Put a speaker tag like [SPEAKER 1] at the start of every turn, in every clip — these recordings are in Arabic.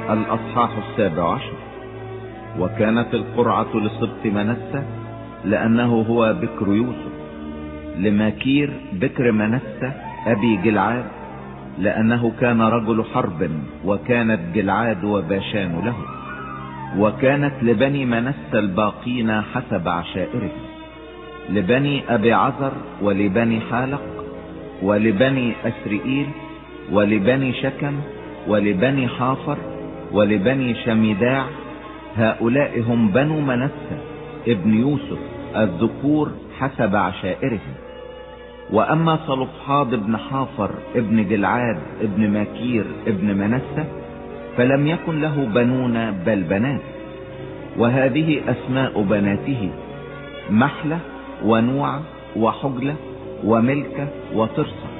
[SPEAKER 1] الأصحاح 17. وكانت القرعة لسبط منسى لأنه هو بكر يوسف، لماكير بكر منسى أبي جلعاد لأنه كان رجل حرب، وكانت جلعاد وباشان له. وكانت لبني منسى الباقين حسب عشائره، لبني أبي عذر ولبني حالق ولبني أسرئيل ولبني شكم ولبني حافر ولبني شميداع. هؤلاء هم بنو منسى ابن يوسف الذكور حسب عشائرهم. وأما صلفحاد ابن حافر ابن جلعاد ابن ماكير ابن منسى فلم يكن له بنون بل بنات، وهذه أسماء بناته: محلة ونوع وحجلة وملكة وترصة.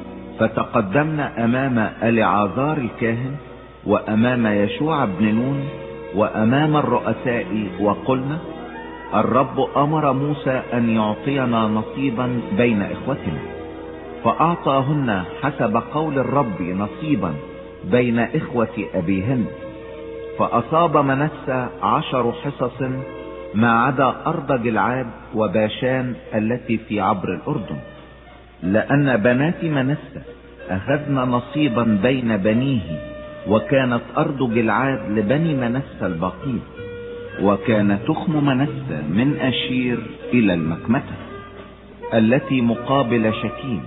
[SPEAKER 1] فتقدمنا أمام اليعازار الكاهن وأمام يشوع بن نون وأمام الرؤساء وقلنا: الرب أمر موسى أن يعطينا نصيبا بين إخوتنا، فأعطاهن حسب قول الرب نصيبا بين إخوة أبيهن. فأصاب منسى 10 حصص ما عدا أرض جلعاد وباشان التي في عبر الأردن، لأن بنات منسى أخذن نصيبا بين بنيه، وكانت أرض جلعاد لبني منسى الباقين. وكان تخم منسى من أشير إلى المكمتة التي مقابل شكيم،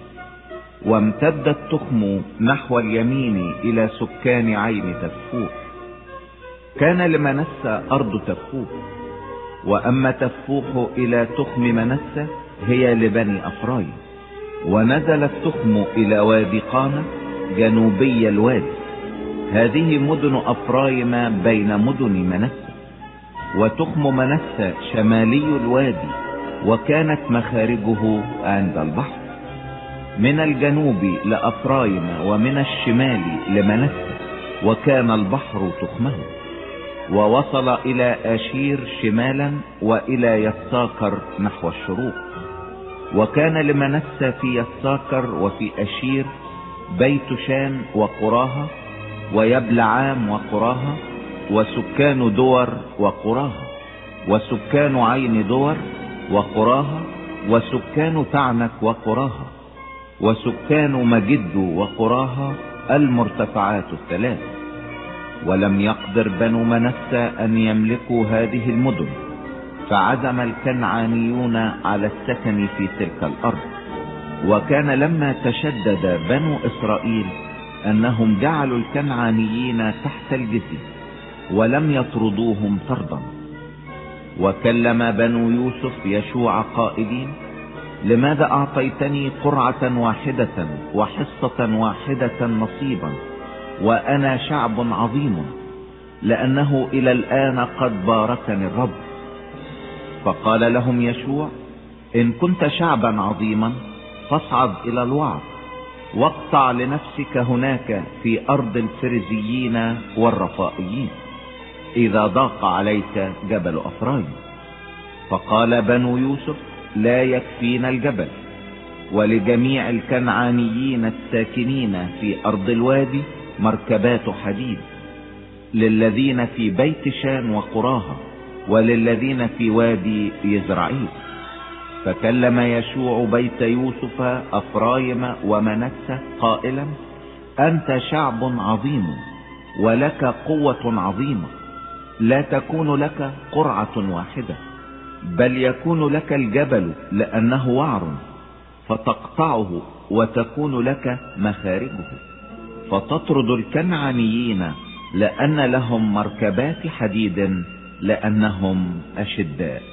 [SPEAKER 1] وامتد التخم نحو اليمين إلى سكان عين تفوح. كان لمنسى أرض تفوح، وأما تفوح إلى تخم منسى هي لبني أفرايم. ونزل التخم إلى وادي قانا جنوبي الوادي. هذه مدن أفرايم بين مدن منسى. وتخم منسى شمالي الوادي، وكانت مخارجه عند البحر. من الجنوب لأفرايم ومن الشمال لمنسى، وكان البحر تخمه. ووصل إلى أشير شمالا وإلى يساكر نحو الشروق. وكان لمنسى في يساكر وفي أشير بيت شان وقراها ويبلعام وقراها وسكان دور وقراها وسكان عين دور وقراها وسكان تعنك وقراها وسكان مجد وقراها المرتفعات الثلاث. ولم يقدر بنو منسى أن يملكوا هذه المدن، فعزم الكنعانيون على السكن في تلك الأرض. وكان لما تشدد بنو إسرائيل أنهم جعلوا الكنعانيين تحت الجزية ولم يطردوهم طردا. وكلم بنو يوسف يشوع قائلين: لماذا أعطيتني قرعة واحدة وحصة واحدة نصيبا وأنا شعب عظيم؟ لأنه إلى الآن قد باركني الرب. فقال لهم يشوع: إن كنت شعبا عظيما فاصعد إلى الوعر، واقطع لنفسك هناك في أرض الفرزيين والرفائيين، إذا ضاق عليك جبل أفرايم. فقال بنو يوسف: لا يكفينا الجبل، ولجميع الكنعانيين الساكنين في أرض الوادي مركبات حديد، للذين في بيت شان وقراها وللذين في وادي يزرعيل. فكلم يشوع بيت يوسف أفرايم ومنسى قائلا: أنت شعب عظيم ولك قوة عظيمة، لا تكون لك قرعة واحدة، بل يكون لك الجبل لأنه وعر، فتقطعه وتكون لك مخارجه، فتطرد الكنعانيين لأن لهم مركبات حديد لأنهم أشداء.